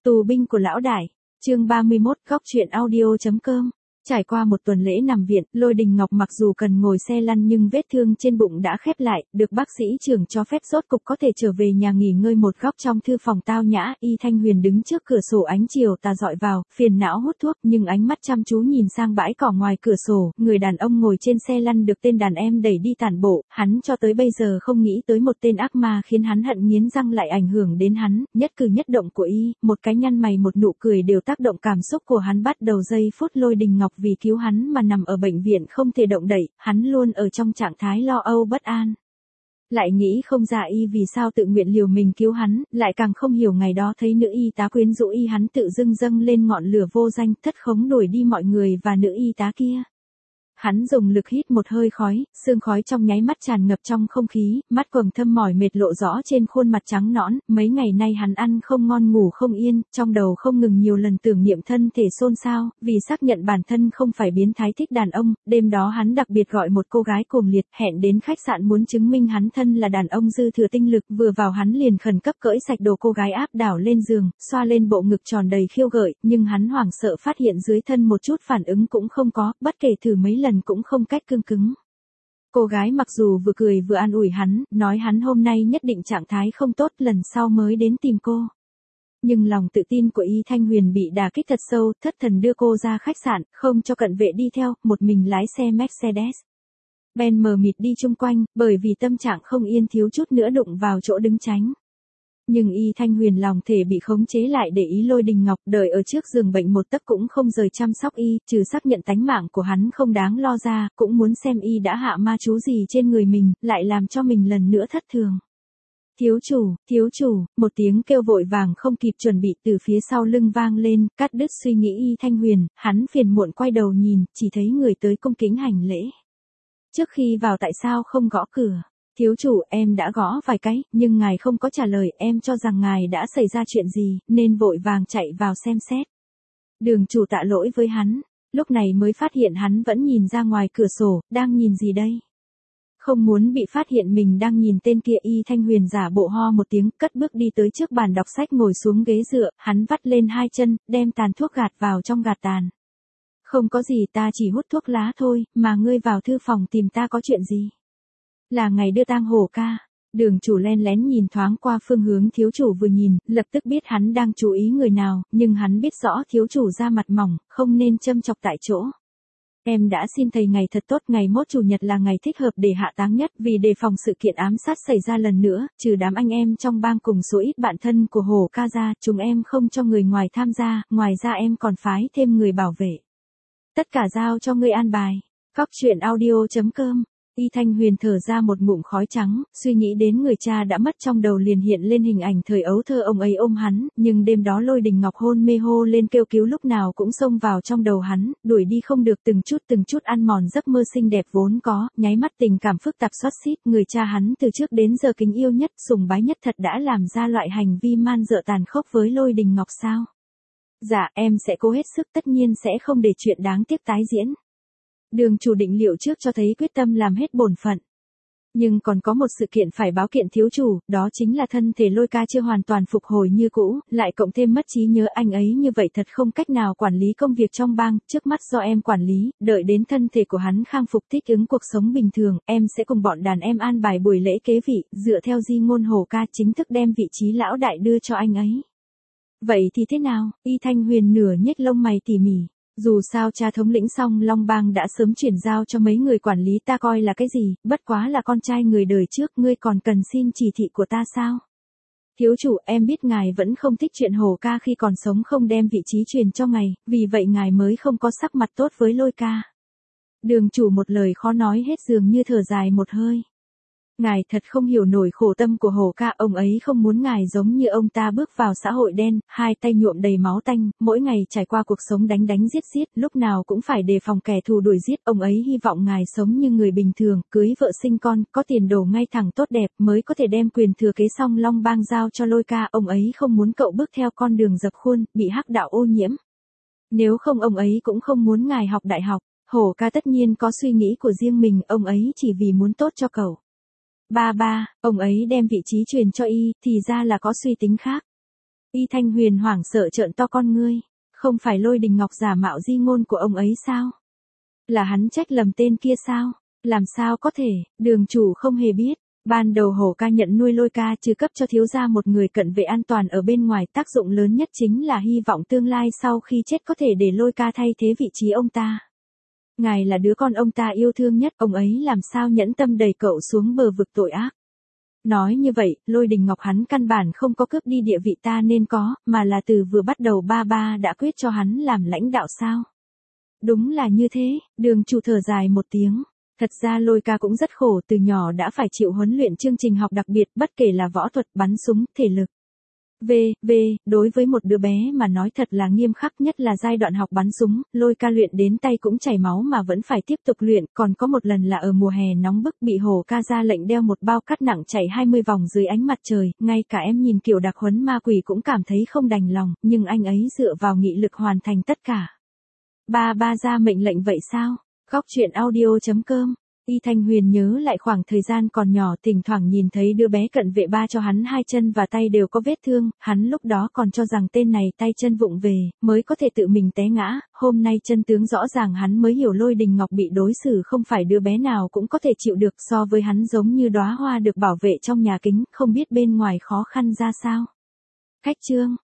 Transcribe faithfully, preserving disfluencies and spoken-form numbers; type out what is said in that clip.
Tù binh của lão đại, chương ba mươi mốt, góc truyện audio chấm com. Trải qua một tuần lễ nằm viện, Lôi Đình Ngọc mặc dù cần ngồi xe lăn nhưng vết thương trên bụng đã khép lại, được bác sĩ trưởng cho phép rốt cục có thể trở về nhà nghỉ ngơi một góc trong thư phòng tao nhã. Y Thanh Huyền đứng trước cửa sổ, ánh chiều tà dọi vào, phiền não hút thuốc nhưng ánh mắt chăm chú nhìn sang bãi cỏ ngoài cửa sổ. Người đàn ông ngồi trên xe lăn được tên đàn em đẩy đi tản bộ, hắn cho tới bây giờ không nghĩ tới một tên ác ma khiến hắn hận nghiến răng lại ảnh hưởng đến hắn, nhất cử nhất động của y, một cái nhăn mày một nụ cười đều tác động cảm xúc của hắn. Bắt đầu giây phút Lôi Đình Ngọc vì cứu hắn mà nằm ở bệnh viện không thể động đậy, hắn luôn ở trong trạng thái lo âu bất an. Lại nghĩ không ra y vì sao tự nguyện liều mình cứu hắn, lại càng không hiểu ngày đó thấy nữ y tá quyến rũ y hắn tự dưng dâng lên ngọn lửa vô danh, thất khống đuổi đi mọi người và nữ y tá kia. Hắn dùng lực hít một hơi khói, sương khói trong nháy mắt tràn ngập trong không khí, mắt quầng thâm mỏi mệt lộ rõ trên khuôn mặt trắng nõn. Mấy ngày nay hắn ăn không ngon ngủ không yên, trong đầu không ngừng nhiều lần tưởng niệm thân thể xôn xao, vì xác nhận bản thân không phải biến thái thích đàn ông. Đêm đó hắn đặc biệt gọi một cô gái cuồng liệt, hẹn đến khách sạn muốn chứng minh hắn thân là đàn ông dư thừa tinh lực. Vừa vào hắn liền khẩn cấp cởi sạch đồ cô gái, áp đảo lên giường, xoa lên bộ ngực tròn đầy khiêu gợi, nhưng hắn hoảng sợ phát hiện dưới thân một chút phản ứng cũng không có, bất kể thử mấy lần cũng không cách cương cứng. Cô gái mặc dù vừa cười vừa an ủi hắn, nói hắn hôm nay nhất định trạng thái không tốt, lần sau mới đến tìm cô. Nhưng lòng tự tin của Y Thanh Huyền bị đả kích thật sâu, thất thần đưa cô ra khách sạn, không cho cận vệ đi theo, một mình lái xe Mercedes Ben mờ mịt đi chung quanh, bởi vì tâm trạng không yên thiếu chút nữa đụng vào chỗ đứng tránh. Nhưng Y Thanh Huyền lòng thể bị khống chế lại để ý Lôi Đình Ngọc, đợi ở trước giường bệnh một tấc cũng không rời chăm sóc y, trừ xác nhận tánh mạng của hắn không đáng lo ra, cũng muốn xem y đã hạ ma chú gì trên người mình, lại làm cho mình lần nữa thất thường. Thiếu chủ, thiếu chủ, một tiếng kêu vội vàng không kịp chuẩn bị từ phía sau lưng vang lên, cắt đứt suy nghĩ Y Thanh Huyền. Hắn phiền muộn quay đầu nhìn, chỉ thấy người tới cung kính hành lễ. Trước khi vào tại sao không gõ cửa? Thiếu chủ, em đã gõ vài cái, nhưng ngài không có trả lời, em cho rằng ngài đã xảy ra chuyện gì, nên vội vàng chạy vào xem xét. Đường chủ tạ lỗi với hắn, lúc này mới phát hiện hắn vẫn nhìn ra ngoài cửa sổ, đang nhìn gì đây? Không muốn bị phát hiện mình đang nhìn tên kia, Y Thanh Huyền giả bộ ho một tiếng, cất bước đi tới trước bàn đọc sách ngồi xuống ghế dựa, hắn vắt lên hai chân, đem tàn thuốc gạt vào trong gạt tàn. Không có gì, ta chỉ hút thuốc lá thôi, mà ngươi vào thư phòng tìm ta có chuyện gì? Là ngày đưa tang Hổ ca. Đường chủ len lén nhìn thoáng qua phương hướng thiếu chủ vừa nhìn, lập tức biết hắn đang chú ý người nào, nhưng hắn biết rõ thiếu chủ da mặt mỏng, không nên châm chọc tại chỗ. Em đã xin thầy ngày thật tốt, ngày mốt chủ nhật là ngày thích hợp để hạ táng nhất, vì đề phòng sự kiện ám sát xảy ra lần nữa, trừ đám anh em trong bang cùng số ít bạn thân của Hổ ca ra, chúng em không cho người ngoài tham gia, ngoài ra em còn phái thêm người bảo vệ. Tất cả giao cho ngươi an bài. Góc truyện audio chấm com. Y Thanh Huyền thở ra một ngụm khói trắng, suy nghĩ đến người cha đã mất, trong đầu liền hiện lên hình ảnh thời ấu thơ ông ấy ôm hắn, nhưng đêm đó Lôi Đình Ngọc hôn mê hô lên kêu cứu lúc nào cũng xông vào trong đầu hắn, đuổi đi không được, từng chút từng chút ăn mòn giấc mơ xinh đẹp vốn có, nháy mắt tình cảm phức tạp xót xít. Người cha hắn từ trước đến giờ kính yêu nhất, sùng bái nhất, thật đã làm ra loại hành vi man dợ tàn khốc với Lôi Đình Ngọc sao? Dạ, em sẽ cố hết sức, tất nhiên sẽ không để chuyện đáng tiếc tái diễn. Đường chủ định liệu trước cho thấy quyết tâm làm hết bổn phận. Nhưng còn có một sự kiện phải báo kiện thiếu chủ, đó chính là thân thể Lôi ca chưa hoàn toàn phục hồi như cũ, lại cộng thêm mất trí nhớ, anh ấy như vậy thật không cách nào quản lý công việc trong bang, trước mắt do em quản lý, đợi đến thân thể của hắn khang phục thích ứng cuộc sống bình thường, em sẽ cùng bọn đàn em an bài buổi lễ kế vị, dựa theo di ngôn Hổ ca chính thức đem vị trí lão đại đưa cho anh ấy. Vậy thì thế nào? Y Thanh Huyền nửa nhếch lông mày tỉ mỉ. Dù sao cha thống lĩnh xong Long Bang đã sớm chuyển giao cho mấy người quản lý, ta coi là cái gì, bất quá là con trai người đời trước, ngươi còn cần xin chỉ thị của ta sao? Thiếu chủ, em biết ngài vẫn không thích chuyện Hổ ca khi còn sống không đem vị trí truyền cho ngài, vì vậy ngài mới không có sắc mặt tốt với Lôi ca. Đường chủ một lời khó nói hết, dường như thở dài một hơi. Ngài thật không hiểu nổi khổ tâm của Hổ ca, ông ấy không muốn ngài giống như ông ta bước vào xã hội đen, hai tay nhuộm đầy máu tanh, mỗi ngày trải qua cuộc sống đánh đánh giết giết, lúc nào cũng phải đề phòng kẻ thù đuổi giết. Ông ấy hy vọng ngài sống như người bình thường, cưới vợ sinh con, có tiền đồ ngay thẳng tốt đẹp, mới có thể đem quyền thừa kế xong Long Bang giao cho Lôi ca. Ông ấy không muốn cậu bước theo con đường dập khuôn, bị hắc đạo ô nhiễm. Nếu không ông ấy cũng không muốn ngài học đại học. Hổ ca tất nhiên có suy nghĩ của riêng mình, ông ấy chỉ vì muốn tốt cho cậu. Ba ba, ông ấy đem vị trí truyền cho y, thì ra là có suy tính khác. Y Thanh Huyền hoảng sợ trợn to con ngươi, không phải Lôi Đình Ngọc giả mạo di ngôn của ông ấy sao? Là hắn trách lầm tên kia sao? Làm sao có thể, đường chủ không hề biết. Ban đầu Hổ ca nhận nuôi Lôi ca trừ cấp cho thiếu gia một người cận vệ an toàn ở bên ngoài, tác dụng lớn nhất chính là hy vọng tương lai sau khi chết có thể để Lôi ca thay thế vị trí ông ta. Ngài là đứa con ông ta yêu thương nhất, ông ấy làm sao nhẫn tâm đẩy cậu xuống bờ vực tội ác. Nói như vậy, Lôi Đình Ngọc hắn căn bản không có cướp đi địa vị ta nên có, mà là từ vừa bắt đầu ba ba đã quyết cho hắn làm lãnh đạo sao? Đúng là như thế, đường chủ thở dài một tiếng. Thật ra Lôi ca cũng rất khổ, từ nhỏ đã phải chịu huấn luyện chương trình học đặc biệt, bất kể là võ thuật, bắn súng, thể lực. V, V, đối với một đứa bé mà nói thật là nghiêm khắc, nhất là giai đoạn học bắn súng, Lôi ca luyện đến tay cũng chảy máu mà vẫn phải tiếp tục luyện, còn có một lần là ở mùa hè nóng bức bị Hổ ca ra lệnh đeo một bao cát nặng chạy hai mươi vòng dưới ánh mặt trời, ngay cả em nhìn kiểu đặc huấn ma quỷ cũng cảm thấy không đành lòng, nhưng anh ấy dựa vào nghị lực hoàn thành tất cả. Ba ba ra mệnh lệnh vậy sao? Góc truyện audio chấm com. Y Thanh Huyền nhớ lại khoảng thời gian còn nhỏ, thỉnh thoảng nhìn thấy đứa bé cận vệ ba cho hắn hai chân và tay đều có vết thương, hắn lúc đó còn cho rằng tên này tay chân vụng về, mới có thể tự mình té ngã, hôm nay chân tướng rõ ràng hắn mới hiểu Lôi Đình Ngọc bị đối xử không phải đứa bé nào cũng có thể chịu được, so với hắn giống như đóa hoa được bảo vệ trong nhà kính, không biết bên ngoài khó khăn ra sao. Khách chương